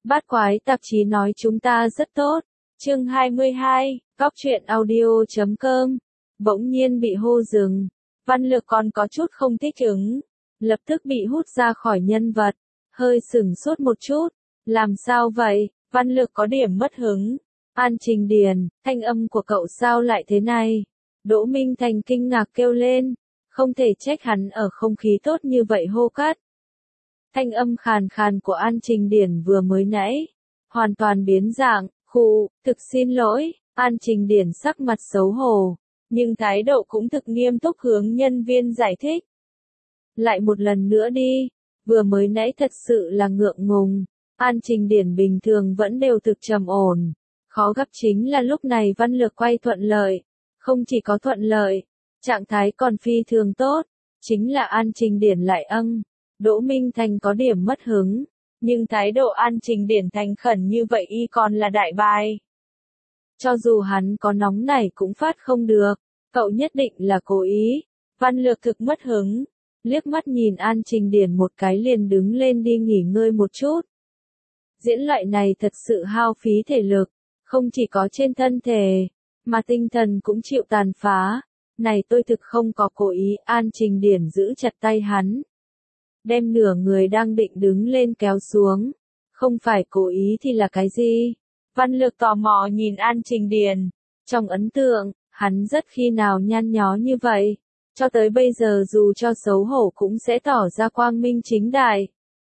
Bát Quái tạp chí nói chúng ta rất tốt. Chương 22, Góc truyện audio.com. Bỗng nhiên bị hô dừng. Văn Lược còn có chút không thích ứng. Lập tức bị hút ra khỏi nhân vật. Hơi sửng sốt một chút. Làm sao vậy? Văn Lược có điểm mất hứng. An Trình Điền, thanh âm của cậu sao lại thế này? Đỗ Minh Thành kinh ngạc kêu lên. Không thể trách hắn ở không khí tốt như vậy hô cát. Thanh âm khàn khàn của An Trình Điển vừa mới nãy, hoàn toàn biến dạng, thực xin lỗi, An Trình Điển sắc mặt xấu hổ, nhưng thái độ cũng thực nghiêm túc hướng nhân viên giải thích. Lại một lần nữa đi, vừa mới nãy thật sự là ngượng ngùng, An Trình Điển bình thường vẫn đều thực trầm ổn, khó gặp chính là lúc này Văn Lược quay thuận lợi, không chỉ có thuận lợi, trạng thái còn phi thường tốt, chính là An Trình Điển lại Đỗ Minh Thành có điểm mất hứng, nhưng thái độ An Trình Điển thành khẩn như vậy y còn là đại bài. Cho dù hắn có nóng nảy cũng phát không được, cậu nhất định là cố ý. Văn Lược thực mất hứng, liếc mắt nhìn An Trình Điển một cái liền đứng lên đi nghỉ ngơi một chút. Diễn loại này thật sự hao phí thể lực, không chỉ có trên thân thể, mà tinh thần cũng chịu tàn phá. Này tôi thực không có cố ý, An Trình Điển giữ chặt tay hắn. Đem nửa người đang định đứng lên kéo xuống. Không phải cố ý thì là cái gì? Văn Lược tò mò nhìn An Trình Điền. Trong ấn tượng, hắn rất khi nào nhăn nhó như vậy. Cho tới bây giờ dù cho xấu hổ cũng sẽ tỏ ra quang minh chính đại.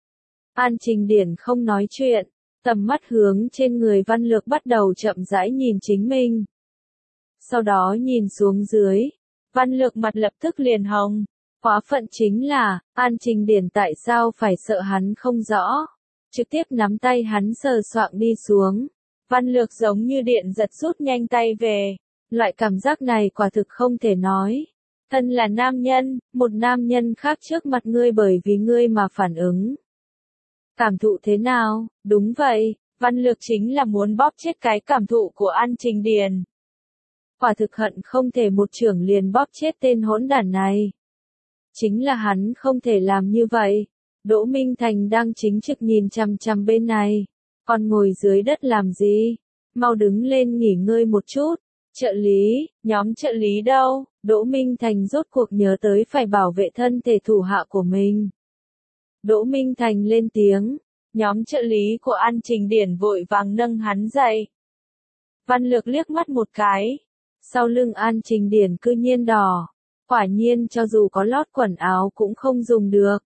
An Trình Điển không nói chuyện, tầm mắt hướng trên người Văn Lược bắt đầu chậm rãi nhìn chính mình. Sau đó nhìn xuống dưới, Văn Lược mặt lập tức liền hồng. Quá phận chính là, An Trình Điển tại sao phải sợ hắn không rõ. Trực tiếp nắm tay hắn sờ soạng đi xuống. Văn Lược giống như điện giật rút nhanh tay về. Loại cảm giác này quả thực không thể nói. Thân là nam nhân, một nam nhân khác trước mặt ngươi bởi vì ngươi mà phản ứng. Cảm thụ thế nào? Đúng vậy, Văn Lược chính là muốn bóp chết cái cảm thụ của An Trình Điển. Quả thực hận không thể một chưởng liền bóp chết tên hỗn đản này. Chính là hắn không thể làm như vậy. Đỗ Minh Thành đang chính trực nhìn chằm chằm bên này. Còn ngồi dưới đất làm gì? Mau đứng lên nghỉ ngơi một chút. Trợ lý, nhóm trợ lý đâu? Đỗ Minh Thành rốt cuộc nhớ tới phải bảo vệ thân thể thủ hạ của mình. Đỗ Minh Thành lên tiếng. Nhóm trợ lý của An Trình Điển vội vàng nâng hắn dậy. Văn Lược liếc mắt một cái. Sau lưng An Trình Điển cư nhiên đỏ. Quả nhiên cho dù có lót quần áo cũng không dùng được.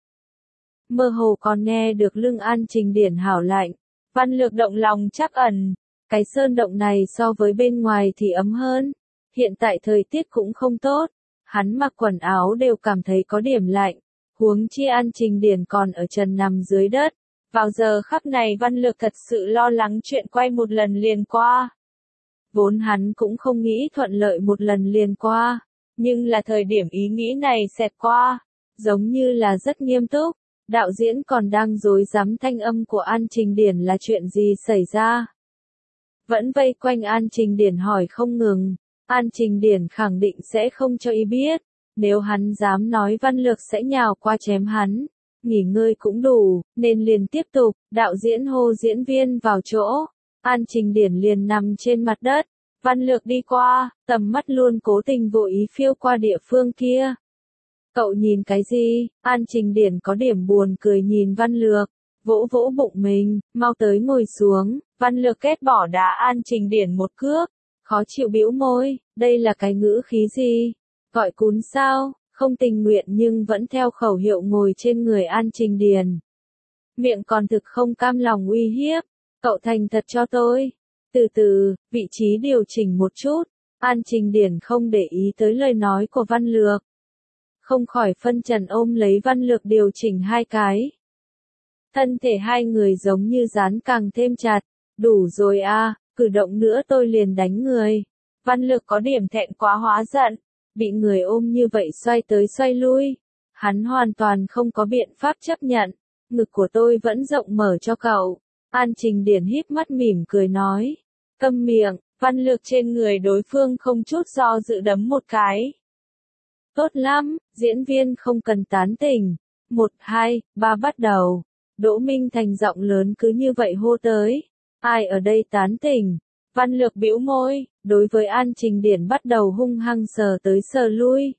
Mơ hồ còn nghe được lưng An Trình Điển hảo lạnh. Văn Lược động lòng trắc ẩn. Cái sơn động này so với bên ngoài thì ấm hơn. Hiện tại thời tiết cũng không tốt. Hắn mặc quần áo đều cảm thấy có điểm lạnh. Huống chi An Trình Điển còn ở trần nằm dưới đất. Vào giờ khắc này Văn Lược thật sự lo lắng chuyện quay một lần liền qua. Vốn hắn cũng không nghĩ thuận lợi một lần liền qua. Nhưng là thời điểm ý nghĩ này xẹt qua, giống như là rất nghiêm túc, đạo diễn còn đang rối rắm thanh âm của An Trình Điển là chuyện gì xảy ra. Vẫn vây quanh An Trình Điển hỏi không ngừng, An Trình Điển khẳng định sẽ không cho y biết, nếu hắn dám nói Văn Lược sẽ nhào qua chém hắn, nghỉ ngơi cũng đủ, nên liền tiếp tục, đạo diễn hô diễn viên vào chỗ, An Trình Điển liền nằm trên mặt đất. Văn Lược đi qua, tầm mắt luôn cố tình vô ý phiêu qua địa phương kia. Cậu nhìn cái gì? An Trình Điển có điểm buồn cười nhìn Văn Lược, vỗ vỗ bụng mình, mau tới ngồi xuống. Văn Lược kết bỏ đá An Trình Điển một cước, khó chịu bĩu môi, đây là cái ngữ khí gì? Gọi cún sao? Không tình nguyện nhưng vẫn theo khẩu hiệu ngồi trên người An Trình Điển. Miệng còn thực không cam lòng uy hiếp, cậu thành thật cho tôi. Từ từ, vị trí điều chỉnh một chút, An Trình Điển không để ý tới lời nói của Văn Lược. Không khỏi phân trần ôm lấy Văn Lược điều chỉnh hai cái. Thân thể hai người giống như dán càng thêm chặt, đủ rồi à, cử động nữa tôi liền đánh người. Văn Lược có điểm thẹn quá hóa giận, bị người ôm như vậy xoay tới xoay lui. Hắn hoàn toàn không có biện pháp chấp nhận, ngực của tôi vẫn rộng mở cho cậu. An Trình Điển híp mắt mỉm cười nói. Câm miệng, Văn Lược trên người đối phương không chút do dự đấm một cái. Tốt lắm, diễn viên không cần tán tỉnh. 1, 2, 3 bắt đầu. Đỗ Minh Thành giọng lớn cứ như vậy hô tới. Ai ở đây tán tỉnh? Văn Lược bĩu môi, đối với An Trình Điển bắt đầu hung hăng sờ tới sờ lui.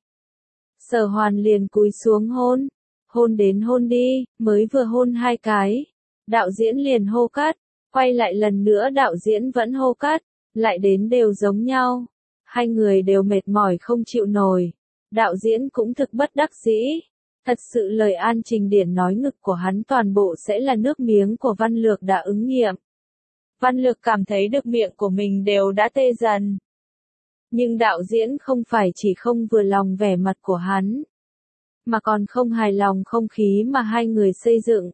Sở Hoàn liền cúi xuống hôn. Hôn đến hôn đi, mới vừa hôn 2 cái. Đạo diễn liền hô cắt, quay lại lần nữa đạo diễn vẫn hô cắt, lại đến đều giống nhau. Hai người đều mệt mỏi không chịu nổi. Đạo diễn cũng thực bất đắc dĩ. Thật sự lời An Trình Điển nói ngực của hắn toàn bộ sẽ là nước miếng của Văn Lược đã ứng nghiệm. Văn Lược cảm thấy được miệng của mình đều đã tê dần. Nhưng đạo diễn không phải chỉ không vừa lòng vẻ mặt của hắn, mà còn không hài lòng không khí mà hai người xây dựng.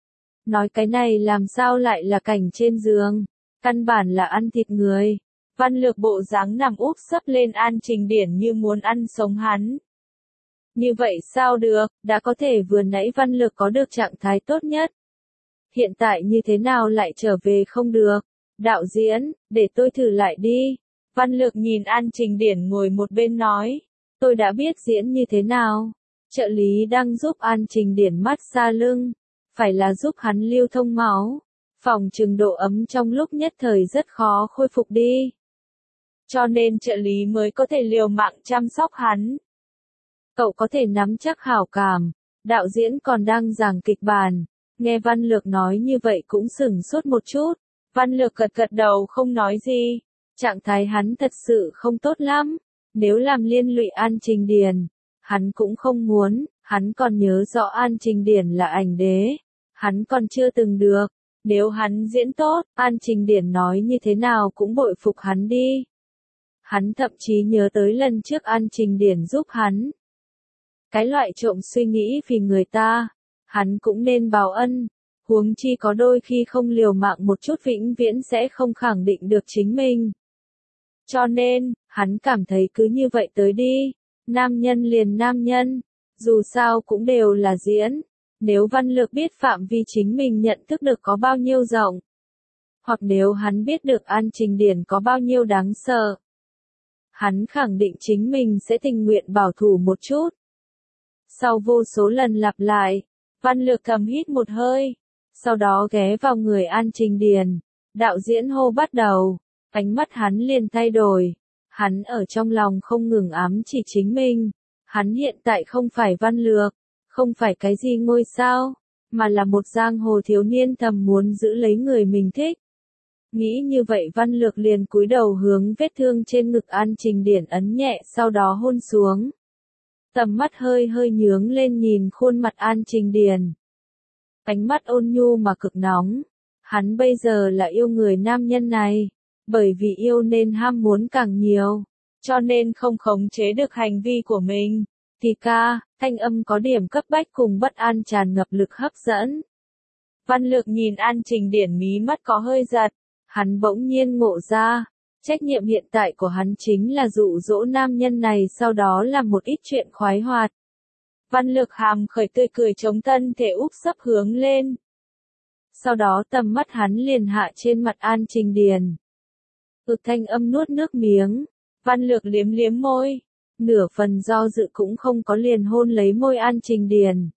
Nói cái này làm sao lại là cảnh trên giường, căn bản là ăn thịt người. Văn Lược bộ dáng nằm úp sấp lên An Trình Điển như muốn ăn sống hắn. Như vậy sao được, đã có thể vừa nãy Văn Lược có được trạng thái tốt nhất. Hiện tại như thế nào lại trở về không được? Đạo diễn, để tôi thử lại đi. Văn Lược nhìn An Trình Điển ngồi một bên nói. Tôi đã biết diễn như thế nào. Trợ lý đang giúp An Trình Điển massage lưng. Phải là giúp hắn lưu thông máu. Phòng chừng độ ấm trong lúc nhất thời rất khó khôi phục đi. Cho nên trợ lý mới có thể liều mạng chăm sóc hắn. Cậu có thể nắm chắc hảo cảm. Đạo diễn còn đang giảng kịch bản. Nghe Văn Lược nói như vậy cũng sửng sốt một chút. Văn Lược gật gật đầu không nói gì. Trạng thái hắn thật sự không tốt lắm. Nếu làm liên lụy An Trình Điển, hắn cũng không muốn. Hắn còn nhớ rõ An Trình Điển là ảnh đế. Hắn còn chưa từng được. Nếu hắn diễn tốt, An Trình Điển nói như thế nào cũng bội phục hắn đi. Hắn thậm chí nhớ tới lần trước An Trình Điển giúp hắn. Cái loại trộm suy nghĩ vì người ta, hắn cũng nên báo ân. Huống chi có đôi khi không liều mạng một chút vĩnh viễn sẽ không khẳng định được chính mình. Cho nên, hắn cảm thấy cứ như vậy tới đi. Nam nhân liền nam nhân. Dù sao cũng đều là diễn. Nếu Văn Lược biết phạm vi chính mình nhận thức được có bao nhiêu rộng. Hoặc nếu hắn biết được An Trình Điển có bao nhiêu đáng sợ. Hắn khẳng định chính mình sẽ tình nguyện bảo thủ một chút. Sau vô số lần lặp lại, Văn Lược thầm hít một hơi. Sau đó ghé vào người An Trình Điển. Đạo diễn hô bắt đầu. Ánh mắt hắn liền thay đổi. Hắn ở trong lòng không ngừng ám chỉ chính mình. Hắn hiện tại không phải Văn Lược. Không phải cái gì ngôi sao. Mà là một giang hồ thiếu niên thầm muốn giữ lấy người mình thích. Nghĩ như vậy Văn Lược liền cúi đầu hướng vết thương trên ngực An Trình Điển ấn nhẹ sau đó hôn xuống. Tầm mắt hơi hơi nhướng lên nhìn khuôn mặt An Trình Điển. Ánh mắt ôn nhu mà cực nóng. Hắn bây giờ là yêu người nam nhân này. Bởi vì yêu nên ham muốn càng nhiều. Cho nên không khống chế được hành vi của mình. Thì ca, thanh âm có điểm cấp bách cùng bất an tràn ngập lực hấp dẫn. Văn Lược nhìn An Trình Điển mí mắt có hơi giật. Hắn bỗng nhiên ngộ ra. Trách nhiệm hiện tại của hắn chính là dụ dỗ nam nhân này sau đó làm một ít chuyện khoái hoạt. Văn Lược hàm khởi tươi cười chống thân thể úp sấp hướng lên. Sau đó tầm mắt hắn liền hạ trên mặt An Trình Điển. Thanh âm nuốt nước miếng. Văn Lược liếm liếm môi. Nửa phần do dự cũng không có liền hôn lấy môi An Trình Điển.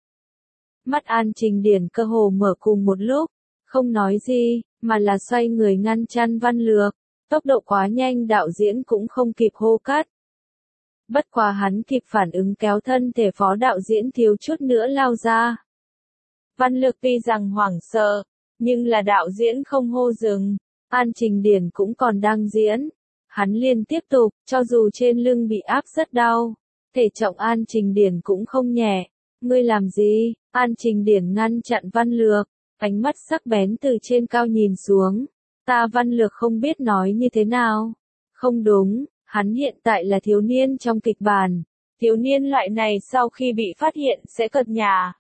Mắt An Trình Điển cơ hồ mở cùng một lúc. Không nói gì, mà là xoay người ngăn chặn Văn Lược. Tốc độ quá nhanh đạo diễn cũng không kịp hô cắt. Bất quá hắn kịp phản ứng kéo thân thể phó đạo diễn thiếu chút nữa lao ra. Văn Lược tuy rằng hoảng sợ, nhưng là đạo diễn không hô dừng. An Trình Điển cũng còn đang diễn. Hắn liền tiếp tục, cho dù trên lưng bị áp rất đau. Thể trọng An Trình Điển cũng không nhẹ. Ngươi làm gì? An Trình Điển ngăn chặn Văn Lược. Ánh mắt sắc bén từ trên cao nhìn xuống. Ta Văn Lược không biết nói như thế nào. Không đúng, hắn hiện tại là thiếu niên trong kịch bản. Thiếu niên loại này sau khi bị phát hiện sẽ cật nhà.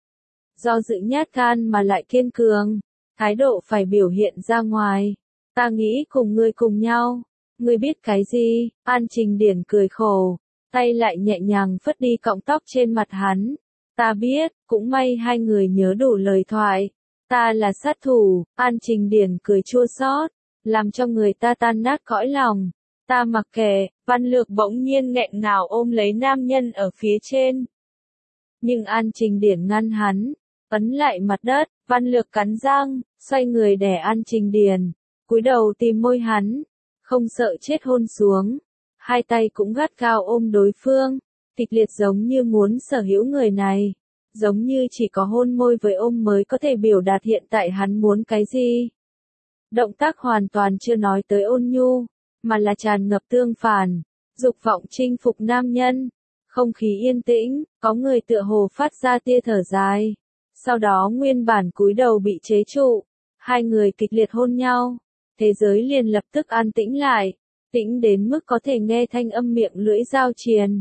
Do dự nhát gan mà lại kiên cường. Thái độ phải biểu hiện ra ngoài. Ta nghĩ cùng ngươi cùng nhau. Ngươi biết cái gì? An Trình Điển cười khổ. Tay lại nhẹ nhàng phất đi cọng tóc trên mặt hắn. Ta biết, cũng may hai người nhớ đủ lời thoại. Ta là sát thủ, An Trình Điển cười chua xót, làm cho người ta tan nát cõi lòng. Ta mặc kệ, Văn Lược bỗng nhiên nghẹn ngào ôm lấy nam nhân ở phía trên. Nhưng An Trình Điển ngăn hắn, ấn lại mặt đất, Văn Lược cắn răng, xoay người đè An Trình Điền, cúi đầu tìm môi hắn, không sợ chết hôn xuống. Hai tay cũng gắt gao ôm đối phương, kịch liệt giống như muốn sở hữu người này. Giống như chỉ có hôn môi với ôm mới có thể biểu đạt hiện tại hắn muốn cái gì. Động tác hoàn toàn chưa nói tới ôn nhu, mà là tràn ngập tương phản, dục vọng chinh phục nam nhân. Không khí yên tĩnh, có người tựa hồ phát ra tia thở dài. Sau đó nguyên bản cúi đầu bị chế trụ, hai người kịch liệt hôn nhau. Thế giới liền lập tức an tĩnh lại, tĩnh đến mức có thể nghe thanh âm miệng lưỡi giao triền.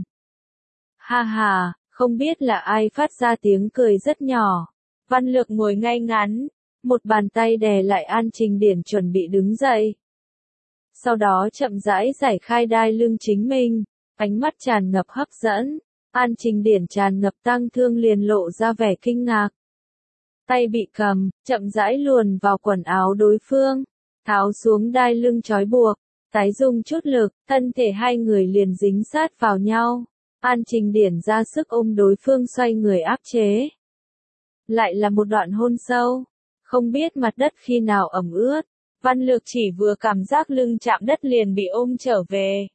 Ha ha, không biết là ai phát ra tiếng cười rất nhỏ. Văn Lược ngồi ngay ngắn, một bàn tay đè lại An Trình Điển chuẩn bị đứng dậy. Sau đó chậm rãi giải khai đai lưng chính mình, ánh mắt tràn ngập hấp dẫn. An Trình Điển tràn ngập tang thương liền lộ ra vẻ kinh ngạc. Tay bị cầm, chậm rãi luồn vào quần áo đối phương, tháo xuống đai lưng trói buộc, tái dùng chút lực, thân thể hai người liền dính sát vào nhau. An Trình Điển ra sức ôm đối phương xoay người áp chế. Lại là một đoạn hôn sâu, không biết mặt đất khi nào ẩm ướt. Văn Lược chỉ vừa cảm giác lưng chạm đất liền bị ôm trở về.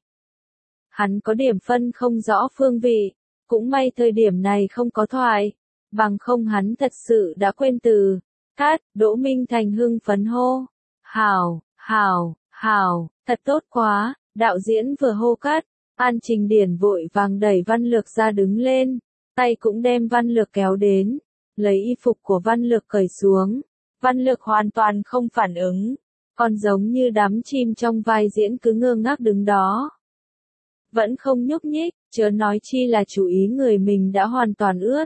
Hắn có điểm phân không rõ phương vị, cũng may thời điểm này không có thoại, bằng không hắn thật sự đã quên từ. Cát, Đỗ Minh Thành hưng phấn hô. Hảo, hảo, hảo, thật tốt quá, đạo diễn vừa hô cát, An Trình Điển vội vàng đẩy Văn Lược ra đứng lên, tay cũng đem Văn Lược kéo đến, lấy y phục của Văn Lược cởi xuống. Văn Lược hoàn toàn không phản ứng, còn giống như đám chim trong vai diễn cứ ngơ ngác đứng đó. Vẫn không nhúc nhích, chớ nói chi là chú ý người mình đã hoàn toàn ướt.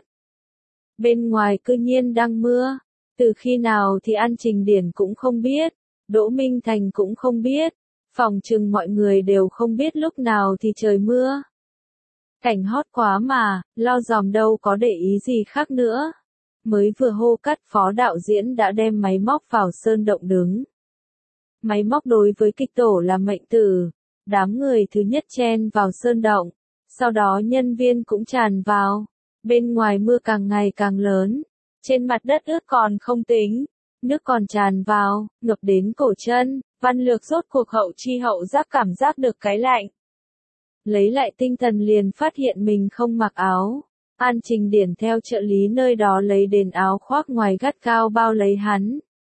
Bên ngoài cư nhiên đang mưa, từ khi nào thì An Trình Điển cũng không biết, Đỗ Minh Thành cũng không biết, phòng chừng mọi người đều không biết lúc nào thì trời mưa. Cảnh hot quá mà, lo dòm đâu có để ý gì khác nữa. Mới vừa hô cắt phó đạo diễn đã đem máy móc vào sơn động đứng. Máy móc đối với kịch tổ là mệnh tử, đám người thứ nhất chen vào sơn động, sau đó nhân viên cũng tràn vào. Bên ngoài mưa càng ngày càng lớn, trên mặt đất ướt còn không tính, nước còn tràn vào, ngập đến cổ chân. Văn Lược rốt cuộc hậu chi hậu giác cảm giác được cái lạnh. Lấy lại tinh thần liền phát hiện mình không mặc áo. An Trình Điển theo trợ lý nơi đó lấy đến áo khoác ngoài gắt cao bao lấy hắn.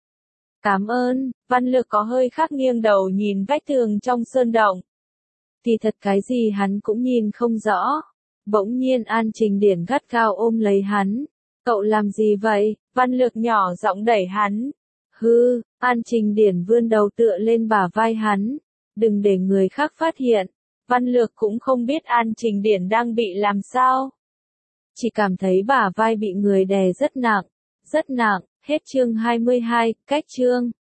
Cảm ơn, Văn Lược có hơi khác nghiêng đầu nhìn vách tường trong sơn động. Thì thật cái gì hắn cũng nhìn không rõ. Bỗng nhiên An Trình Điển gắt cao ôm lấy hắn. Cậu làm gì vậy? Văn Lược nhỏ giọng đẩy hắn. Hư, An Trình Điển vươn đầu tựa lên bả vai hắn. Đừng để người khác phát hiện. Văn Lược cũng không biết An Trình Điển đang bị làm sao. Chỉ cảm thấy bả vai bị người đè rất nặng. Hết chương 22, cách chương.